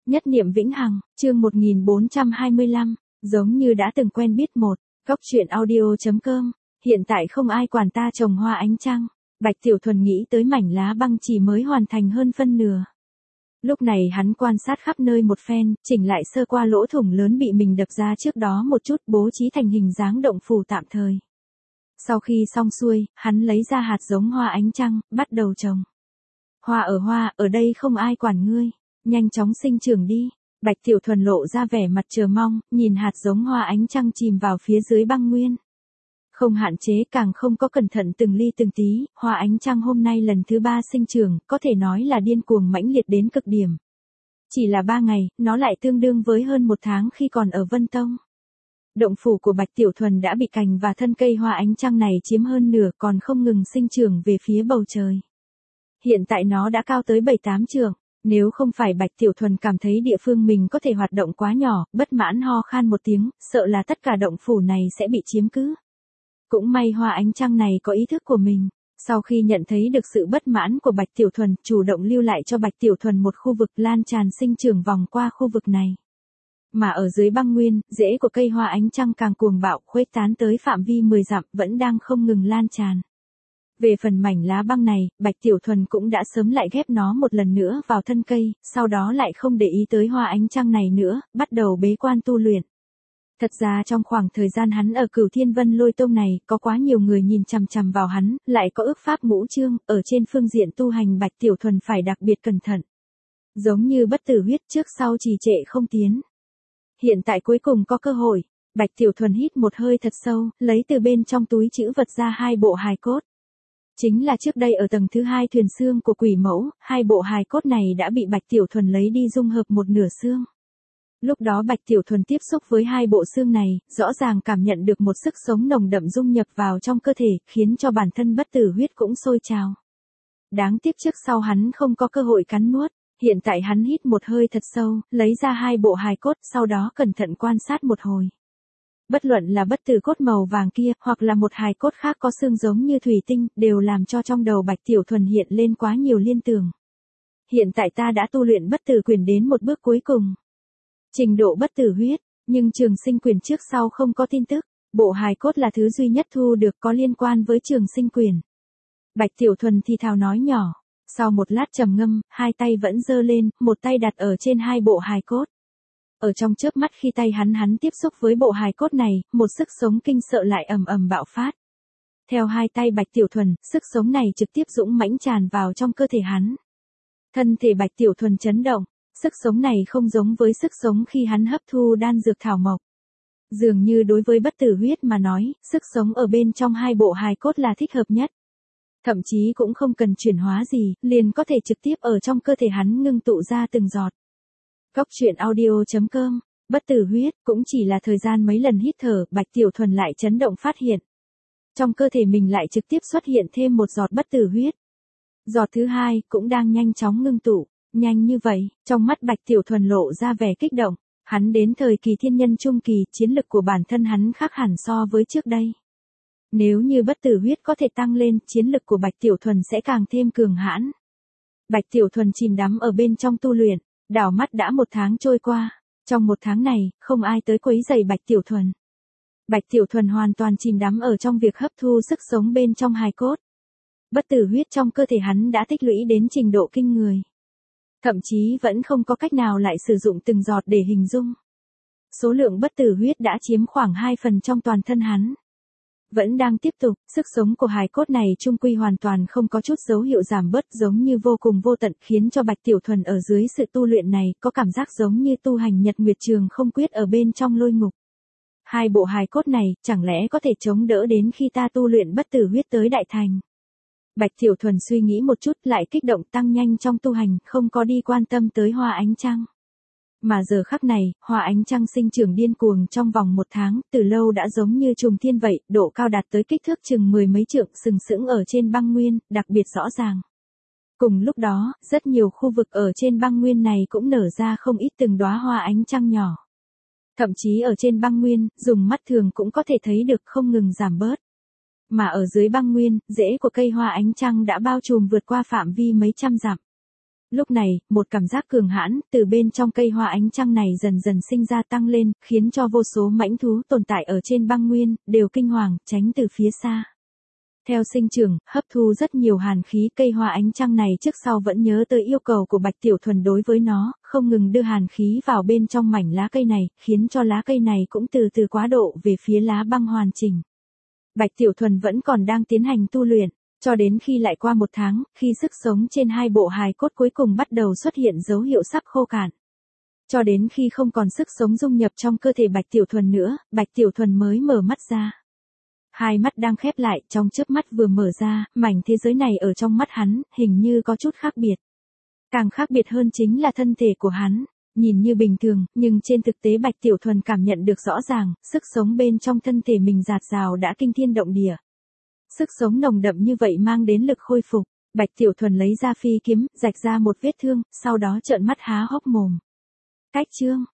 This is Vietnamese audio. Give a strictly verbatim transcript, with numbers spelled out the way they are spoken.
Nhất niệm vĩnh hằng, chương một nghìn bốn trăm hai mươi lăm, giống như đã từng quen biết một, góc truyện audio.com, hiện tại không ai quản ta trồng hoa ánh trăng, Bạch Tiểu Thuần nghĩ tới mảnh lá băng chỉ mới hoàn thành hơn phân nửa. Lúc này hắn quan sát khắp nơi một phen, chỉnh lại sơ qua lỗ thủng lớn bị mình đập ra trước đó một chút bố trí thành hình dáng động phủ tạm thời. Sau khi xong xuôi, hắn lấy ra hạt giống hoa ánh trăng, bắt đầu trồng. Hoa ở hoa, ở đây không ai quản ngươi, nhanh chóng sinh trưởng đi. Bạch Tiểu Thuần lộ ra vẻ mặt chờ mong, nhìn hạt giống hoa ánh trăng chìm vào phía dưới băng nguyên. Không hạn chế càng không có cẩn thận từng ly từng tí, hoa ánh trăng hôm nay lần thứ ba sinh trưởng, có thể nói là điên cuồng mãnh liệt đến cực điểm. Chỉ là ba ngày, nó lại tương đương với hơn một tháng khi còn ở Vân Tông. Động phủ của Bạch Tiểu Thuần đã bị cành và thân cây hoa ánh trăng này chiếm hơn nửa còn không ngừng sinh trưởng về phía bầu trời. Hiện tại nó đã cao tới bảy tám trượng, nếu không phải Bạch Tiểu Thuần cảm thấy địa phương mình có thể hoạt động quá nhỏ, bất mãn ho khan một tiếng, sợ là tất cả động phủ này sẽ bị chiếm cứ. Cũng may hoa ánh trăng này có ý thức của mình, sau khi nhận thấy được sự bất mãn của Bạch Tiểu Thuần, chủ động lưu lại cho Bạch Tiểu Thuần một khu vực lan tràn sinh trưởng vòng qua khu vực này. Mà ở dưới băng nguyên, rễ của cây hoa ánh trăng càng cuồng bạo khuếch tán tới phạm vi mười dặm vẫn đang không ngừng lan tràn. Về phần mảnh lá băng này, Bạch Tiểu Thuần cũng đã sớm lại ghép nó một lần nữa vào thân cây, sau đó lại không để ý tới hoa ánh trăng này nữa, bắt đầu bế quan tu luyện. Thật ra trong khoảng thời gian hắn ở Cửu Thiên Vân Lôi Tông này, có quá nhiều người nhìn chằm chằm vào hắn, lại có ước pháp ngũ chương, ở trên phương diện tu hành Bạch Tiểu Thuần phải đặc biệt cẩn thận. Giống như bất tử huyết trước sau trì trệ không tiến. Hiện tại cuối cùng có cơ hội, Bạch Tiểu Thuần hít một hơi thật sâu, lấy từ bên trong túi trữ vật ra hai bộ hài cốt. Chính là trước đây ở tầng thứ hai thuyền xương của quỷ mẫu, hai bộ hài cốt này đã bị Bạch Tiểu Thuần lấy đi dung hợp một nửa xương. Lúc đó Bạch Tiểu Thuần tiếp xúc với hai bộ xương này, rõ ràng cảm nhận được một sức sống nồng đậm dung nhập vào trong cơ thể, khiến cho bản thân bất tử huyết cũng sôi trào. Đáng tiếc trước sau hắn không có cơ hội cắn nuốt, hiện tại hắn hít một hơi thật sâu, lấy ra hai bộ hài cốt, sau đó cẩn thận quan sát một hồi. Bất luận là bất tử cốt màu vàng kia, hoặc là một hài cốt khác có xương giống như thủy tinh, đều làm cho trong đầu Bạch Tiểu Thuần hiện lên quá nhiều liên tưởng. Hiện tại ta đã tu luyện bất tử quyền đến một bước cuối cùng. Trình độ bất tử huyết, nhưng trường sinh quyền trước sau không có tin tức, bộ hài cốt là thứ duy nhất thu được có liên quan với trường sinh quyền. Bạch Tiểu Thuần thì thào nói nhỏ, sau một lát trầm ngâm, hai tay vẫn giơ lên, một tay đặt ở trên hai bộ hài cốt. Ở trong chớp mắt khi tay hắn hắn tiếp xúc với bộ hài cốt này, một sức sống kinh sợ lại ầm ầm bạo phát. Theo hai tay Bạch Tiểu Thuần, sức sống này trực tiếp dũng mãnh tràn vào trong cơ thể hắn. Thân thể Bạch Tiểu Thuần chấn động, sức sống này không giống với sức sống khi hắn hấp thu đan dược thảo mộc. Dường như đối với bất tử huyết mà nói, sức sống ở bên trong hai bộ hài cốt là thích hợp nhất. Thậm chí cũng không cần chuyển hóa gì, liền có thể trực tiếp ở trong cơ thể hắn ngưng tụ ra từng giọt. Góc truyện audio.com, bất tử huyết, cũng chỉ là thời gian mấy lần hít thở, Bạch Tiểu Thuần lại chấn động phát hiện. Trong cơ thể mình lại trực tiếp xuất hiện thêm một giọt bất tử huyết. Giọt thứ hai, cũng đang nhanh chóng ngưng tụ, nhanh như vậy, trong mắt Bạch Tiểu Thuần lộ ra vẻ kích động, hắn đến thời kỳ thiên nhân trung kỳ, chiến lực của bản thân hắn khác hẳn so với trước đây. Nếu như bất tử huyết có thể tăng lên, chiến lực của Bạch Tiểu Thuần sẽ càng thêm cường hãn. Bạch Tiểu Thuần chìm đắm ở bên trong tu luyện, đảo mắt đã một tháng trôi qua, trong một tháng này, không ai tới quấy rầy Bạch Tiểu Thuần. Bạch Tiểu Thuần hoàn toàn chìm đắm ở trong việc hấp thu sức sống bên trong hài cốt. Bất tử huyết trong cơ thể hắn đã tích lũy đến trình độ kinh người. Thậm chí vẫn không có cách nào lại sử dụng từng giọt để hình dung. Số lượng bất tử huyết đã chiếm khoảng hai phần trong toàn thân hắn. Vẫn đang tiếp tục, sức sống của hài cốt này trung quy hoàn toàn không có chút dấu hiệu giảm bớt, giống như vô cùng vô tận, khiến cho Bạch Tiểu Thuần ở dưới sự tu luyện này có cảm giác giống như tu hành Nhật Nguyệt Trường không quyết ở bên trong lôi ngục. Hai bộ hài cốt này chẳng lẽ có thể chống đỡ đến khi ta tu luyện bất tử huyết tới đại thành. Bạch Tiểu Thuần suy nghĩ một chút lại kích động tăng nhanh trong tu hành, không có đi quan tâm tới hoa ánh trăng. Mà giờ khắc này, hoa ánh trăng sinh trưởng điên cuồng trong vòng một tháng, từ lâu đã giống như trùng thiên vậy, độ cao đạt tới kích thước chừng mười mấy trượng, sừng sững ở trên băng nguyên, đặc biệt rõ ràng. Cùng lúc đó, rất nhiều khu vực ở trên băng nguyên này cũng nở ra không ít từng đóa hoa ánh trăng nhỏ. Thậm chí ở trên băng nguyên, dùng mắt thường cũng có thể thấy được không ngừng giảm bớt. Mà ở dưới băng nguyên, rễ của cây hoa ánh trăng đã bao trùm vượt qua phạm vi mấy trăm dặm. Lúc này, một cảm giác cường hãn từ bên trong cây hoa ánh trăng này dần dần sinh ra tăng lên, khiến cho vô số mãnh thú tồn tại ở trên băng nguyên, đều kinh hoàng, tránh từ phía xa. Theo sinh trưởng, hấp thu rất nhiều hàn khí, cây hoa ánh trăng này trước sau vẫn nhớ tới yêu cầu của Bạch Tiểu Thuần đối với nó, không ngừng đưa hàn khí vào bên trong mảnh lá cây này, khiến cho lá cây này cũng từ từ quá độ về phía lá băng hoàn chỉnh. Bạch Tiểu Thuần vẫn còn đang tiến hành tu luyện, cho đến khi lại qua một tháng, khi sức sống trên hai bộ hài cốt cuối cùng bắt đầu xuất hiện dấu hiệu sắp khô cạn. Cho đến khi không còn sức sống dung nhập trong cơ thể Bạch Tiểu Thuần nữa, Bạch Tiểu Thuần mới mở mắt ra. Hai mắt đang khép lại, trong chớp mắt vừa mở ra, mảnh thế giới này ở trong mắt hắn, hình như có chút khác biệt. Càng khác biệt hơn chính là thân thể của hắn, nhìn như bình thường, nhưng trên thực tế Bạch Tiểu Thuần cảm nhận được rõ ràng, sức sống bên trong thân thể mình dạt dào đã kinh thiên động địa. Sức sống nồng đậm như vậy mang đến lực khôi phục, Bạch Tiểu Thuần lấy ra phi kiếm, rạch ra một vết thương, sau đó trợn mắt há hốc mồm. Cách chương